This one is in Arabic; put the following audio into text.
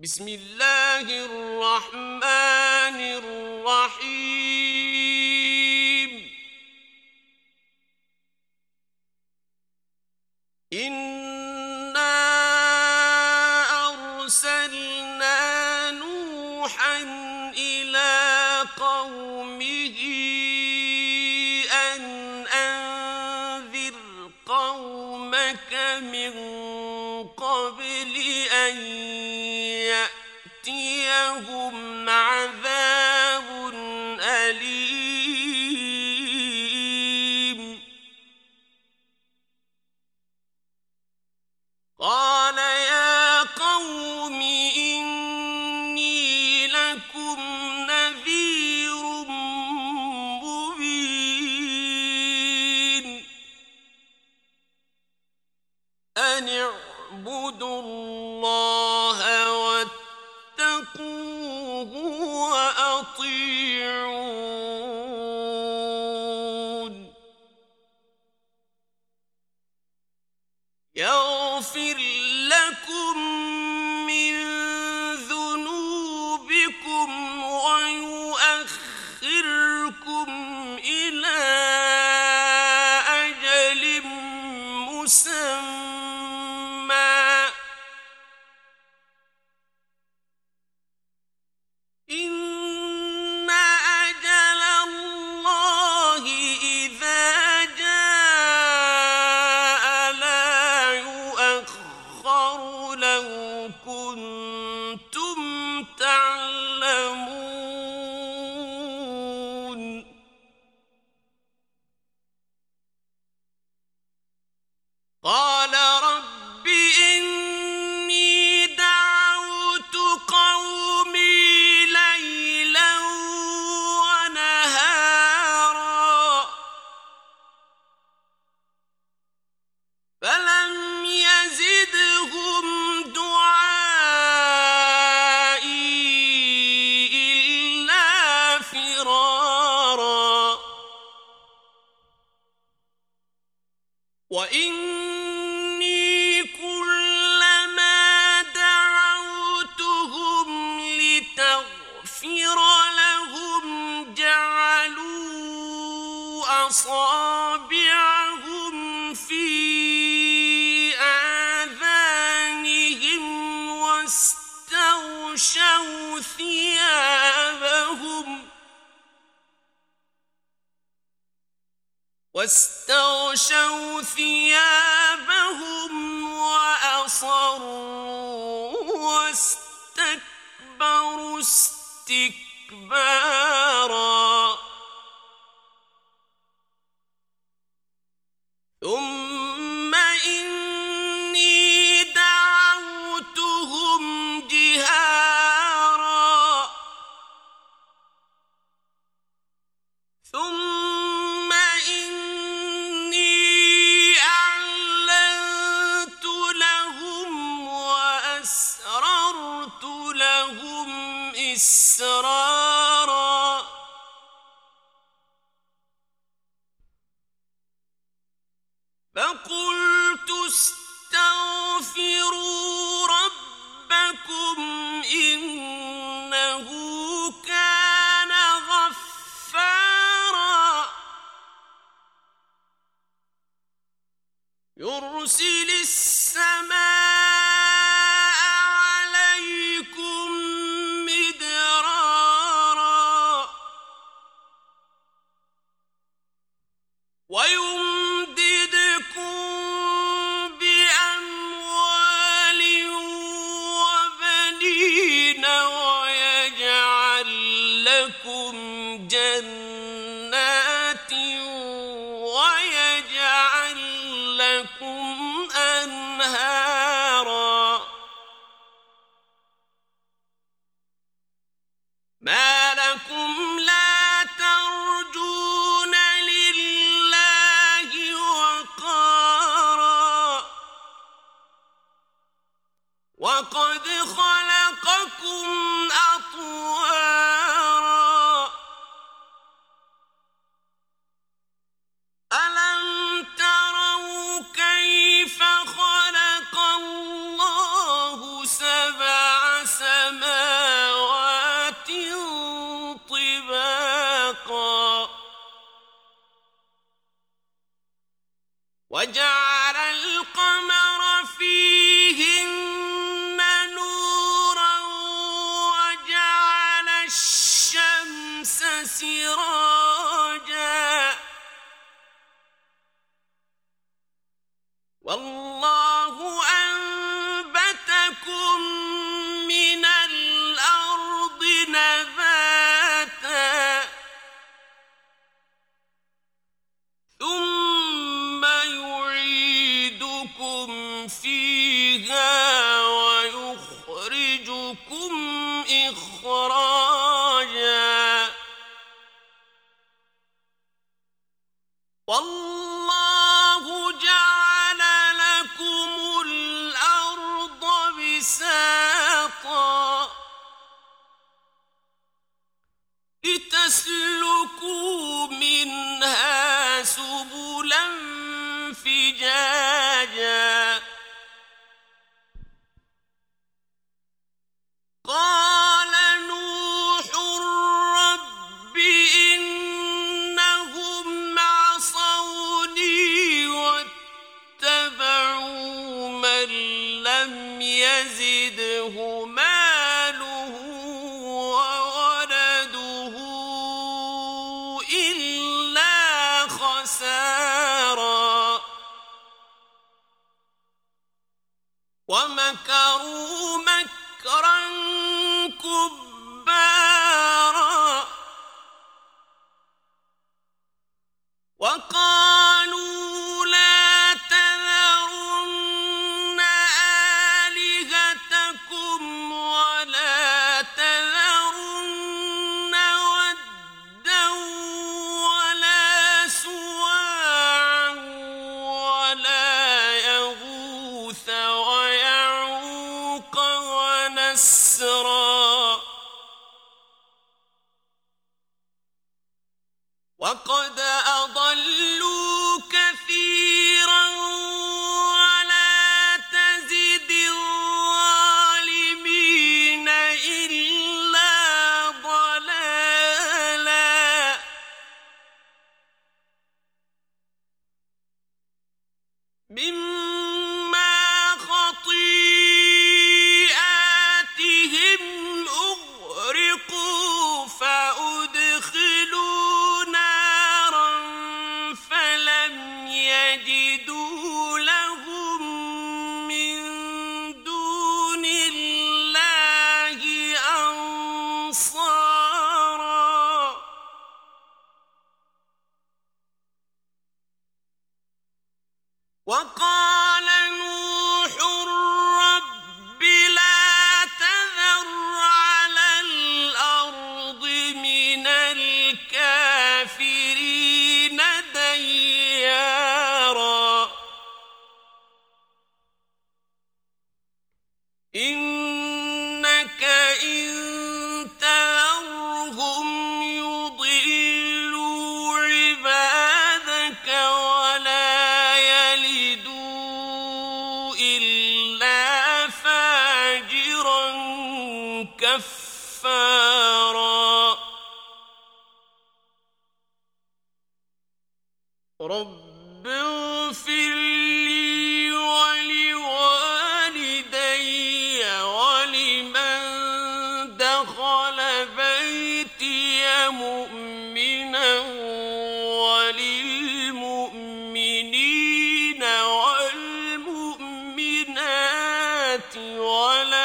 بسم الله الرحمن الرحيم إنا أرسلنا نوحا إلى قومه أن أنذر قومك من قبل أن يأتيهم عذاب أليم قال يا قوم إني لكم نذير مبين أن اعبدوا الله واتقوه وأطيعون يغفر لكم من ذنوبكم ويؤخركم إلى أجل مسمى إن أجل الله إذا جاء لا يؤخر لو كنتم تعلمون قال رب إني دعوت قومي ليلا ونهارا فلم يزدهم دعائي إلا فرارا وإني كلما دعوتهم لتغفر لهم جعلوا أصابعهم في آذانهم واستغشوا ثيابهم وأصروا واستكبروا استكبارا ثم إني دعوتهم جهارا ثم إني أعلنت لهم وأسررت لهم إسرارا فقلت استغفروا ربكم إنه كان غفارا يرسل السماء عليكم مدرارا ويمددكم بأموال وبنين ويجعل لكم جنات ويجعل لكم أنهارا ما لكم لا ترجون لله وقارا وقد خلقكم أطوارا ألم تروا كيف خلق الله سبع سماوات أشدكم إخراجا والله جعل لكم الأرض بساطا لتسلكوا منها سبلا فجاجا قال نوح رب إنهم عصوني واتبعوا من لم يزده ماله وولده إلا خسارا ومكروا مكرا كبارا وقالوا لا تذرن آلهتكم ولا تذرن ودا ولا سواعا ولا يغوث ويعوق ونسرا وقد أضلوا كثيرا ولا تزد الظالمين إلا ضلالا مما خطيئاتهم أغرقوا فأدخلوا نارا فلم يجدوا لهم من دون الله أنصارا وقال نوح رب لا تذر على الأرض من الكافرين ديارا إنك إن تذرهم يضلوا عبادك ولا يلدوا إلا فاجرا كفارا رب اغفر لي ولوالدي ولمن دخل بيتي مؤمنا وللمؤمنين والمؤمنات ولا